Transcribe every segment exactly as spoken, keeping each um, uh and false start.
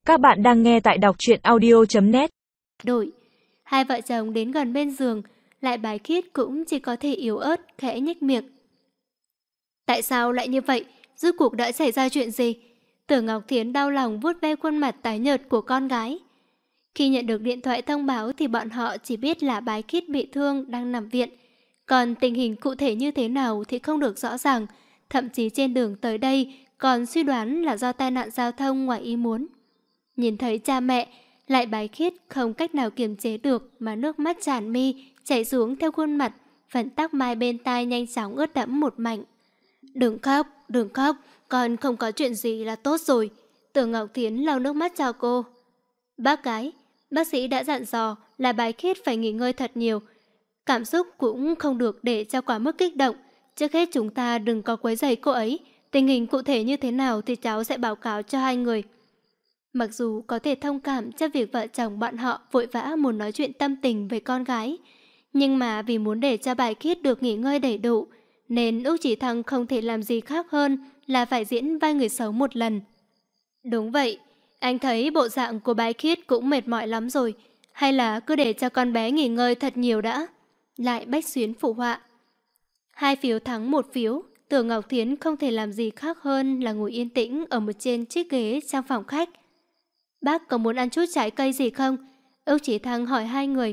Các bạn đang nghe tại đọc truyện audio chấm net. Đổi, hai vợ chồng đến gần bên giường, Lại Bái Khiết cũng chỉ có thể yếu ớt khẽ nhếch miệng. Tại sao lại như vậy? Rốt cuộc đã xảy ra chuyện gì? Tưởng Ngọc Thiến đau lòng vuốt ve khuôn mặt tái nhợt của con gái. Khi nhận được điện thoại thông báo thì bọn họ chỉ biết là Bái Khiết bị thương đang nằm viện. Còn tình hình cụ thể như thế nào thì không được rõ ràng. Thậm chí trên đường tới đây còn suy đoán là do tai nạn giao thông ngoài ý muốn. Nhìn thấy cha mẹ, Lại Bái Khiết không cách nào kiềm chế được mà nước mắt tràn mi chảy xuống theo khuôn mặt, phần tóc mai bên tai nhanh chóng ướt đẫm một mảnh. Đừng khóc, đừng khóc, con không có chuyện gì là tốt rồi. Tưởng Ngọc Thiến lau nước mắt cho cô. Bác gái, bác sĩ đã dặn dò là Bái Khiết phải nghỉ ngơi thật nhiều. Cảm xúc cũng không được để cho quá mức kích động. Trước hết chúng ta đừng có quấy rầy cô ấy. Tình hình cụ thể như thế nào thì cháu sẽ báo cáo cho hai người. Mặc dù có thể thông cảm cho việc vợ chồng bọn họ vội vã muốn nói chuyện tâm tình với con gái, nhưng mà vì muốn để cho Bái Khiết được nghỉ ngơi đầy đủ, nên Úc Chỉ Thăng không thể làm gì khác hơn là phải diễn vai người xấu một lần. Đúng vậy, anh thấy bộ dạng của Bái Khiết cũng mệt mỏi lắm rồi, hay là cứ để cho con bé nghỉ ngơi thật nhiều đã. Lại Bách Xuyến phụ họa. Hai phiếu thắng một phiếu, Tưởng Ngọc Thiến không thể làm gì khác hơn là ngồi yên tĩnh ở một trên chiếc ghế trong phòng khách. Bác có muốn ăn chút trái cây gì không? Úc Chỉ Thăng hỏi hai người.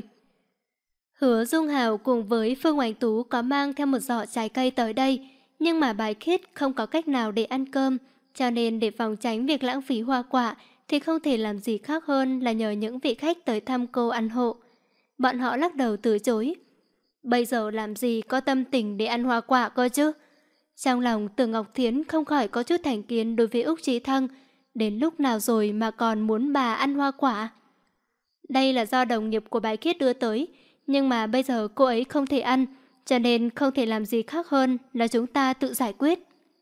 Hứa Dung Hào cùng với Phương Oánh Tú có mang theo một giỏ trái cây tới đây, nhưng mà Bái Khiết không có cách nào để ăn cơm, cho nên để phòng tránh việc lãng phí hoa quả thì không thể làm gì khác hơn là nhờ những vị khách tới thăm cô ăn hộ. Bọn họ lắc đầu từ chối. Bây giờ làm gì có tâm tình để ăn hoa quả cơ chứ? Trong lòng Tưởng Ngọc Thiến không khỏi có chút thành kiến đối với Úc Chí Thăng. Đến lúc nào rồi mà còn muốn bà ăn hoa quả? Đây là do đồng nghiệp của Bái Khiết đưa tới, nhưng mà bây giờ cô ấy không thể ăn, cho nên không thể làm gì khác hơn là chúng ta tự giải quyết.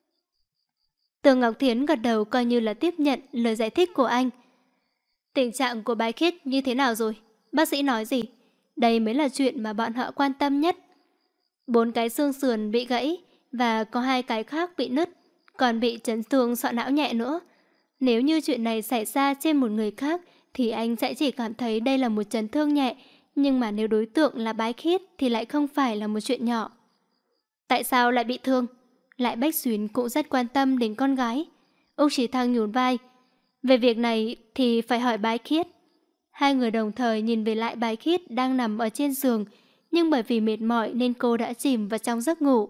Tưởng Ngọc Thiến gật đầu coi như là tiếp nhận lời giải thích của anh. Tình trạng của Bái Khiết như thế nào rồi? Bác sĩ nói gì? Đây mới là chuyện mà bọn họ quan tâm nhất. Bốn cái xương sườn bị gãy và có hai cái khác bị nứt, còn bị chấn thương sọ não nhẹ nữa. Nếu như chuyện này xảy ra trên một người khác thì anh sẽ chỉ cảm thấy đây là một chấn thương nhẹ, nhưng mà nếu đối tượng là Bái Khiết thì lại không phải là một chuyện nhỏ. Tại sao lại bị thương? Lại Bách Xuyến cũng rất quan tâm đến con gái. Úc Chỉ Thăng nhún vai. Về việc này thì phải hỏi Bái Khiết. Hai người đồng thời nhìn về Lại Bái Khiết đang nằm ở trên giường, nhưng bởi vì mệt mỏi nên cô đã chìm vào trong giấc ngủ.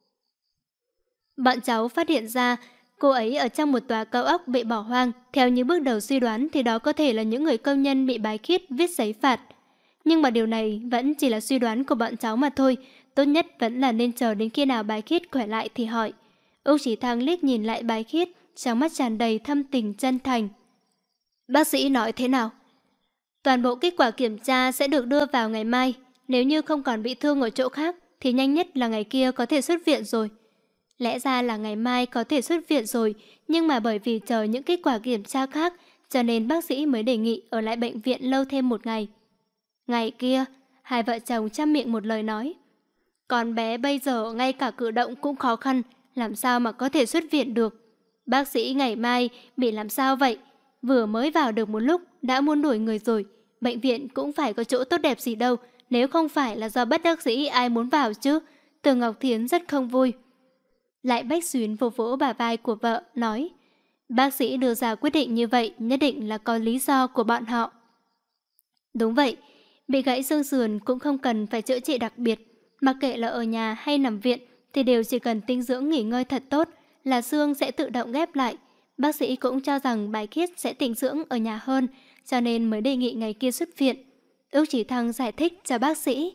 Bọn cháu phát hiện ra cô ấy ở trong một tòa cao ốc bị bỏ hoang. Theo những bước đầu suy đoán thì đó có thể là những người công nhân bị Bái Khiết viết giấy phạt. Nhưng mà điều này vẫn chỉ là suy đoán của bọn cháu mà thôi. Tốt nhất vẫn là nên chờ đến khi nào Bái Khiết khỏe lại thì hỏi. Úc Chỉ Thăng liếc nhìn lại Bái Khiết, trong mắt tràn đầy thâm tình chân thành. Bác sĩ nói thế nào? Toàn bộ kết quả kiểm tra sẽ được đưa vào ngày mai. Nếu như không còn bị thương ở chỗ khác thì nhanh nhất là ngày kia có thể xuất viện rồi. Lẽ ra là ngày mai có thể xuất viện rồi, nhưng mà bởi vì chờ những kết quả kiểm tra khác, cho nên bác sĩ mới đề nghị ở lại bệnh viện lâu thêm một ngày. Ngày kia, hai vợ chồng chăm miệng một lời nói. Con bé bây giờ ngay cả cử động cũng khó khăn, làm sao mà có thể xuất viện được. Bác sĩ ngày mai bị làm sao vậy? Vừa mới vào được một lúc đã muốn đuổi người rồi. Bệnh viện cũng phải có chỗ tốt đẹp gì đâu, nếu không phải là do bất đắc dĩ ai muốn vào chứ. Tưởng Ngọc Thiến rất không vui. Lại Bách Xuyến vỗ vỗ bả vai của vợ, nói. Bác sĩ đưa ra quyết định như vậy nhất định là có lý do của bọn họ. Đúng vậy, bị gãy xương sườn cũng không cần phải chữa trị đặc biệt. Mặc kệ là ở nhà hay nằm viện thì đều chỉ cần tinh dưỡng nghỉ ngơi thật tốt là xương sẽ tự động ghép lại. Bác sĩ cũng cho rằng Bái Khiết sẽ tinh dưỡng ở nhà hơn, cho nên mới đề nghị ngày kia xuất viện. Úc Chỉ Thăng giải thích cho bác sĩ.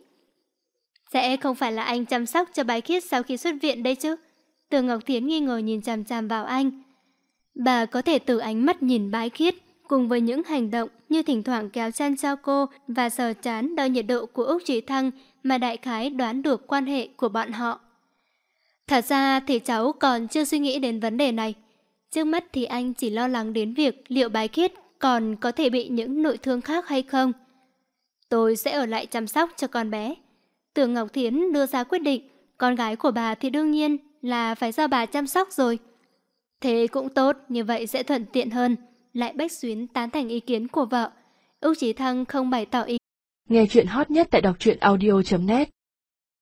Sẽ không phải là anh chăm sóc cho Bái Khiết sau khi xuất viện đây chứ? Tưởng Ngọc Thiến nghi ngờ nhìn chằm chằm vào anh. Bà có thể từ ánh mắt nhìn Bái Khiết cùng với những hành động như thỉnh thoảng kéo chăn cho cô và sờ trán đo nhiệt độ của Úc Chỉ Thăng mà đại khái đoán được quan hệ của bọn họ. Thật ra thì cháu còn chưa suy nghĩ đến vấn đề này. Trước mắt thì anh chỉ lo lắng đến việc liệu Bái Khiết còn có thể bị những nội thương khác hay không. Tôi sẽ ở lại chăm sóc cho con bé. Tưởng Ngọc Thiến đưa ra quyết định, con gái của bà thì đương nhiên là phải do bà chăm sóc rồi. Thế cũng tốt, như vậy sẽ thuận tiện hơn. lại bách xuyến tán thành ý kiến của vợ. Úc Chí Thăng không bày tỏ ý. Nghe chuyện hot nhất tại đọc truyện audio chấm net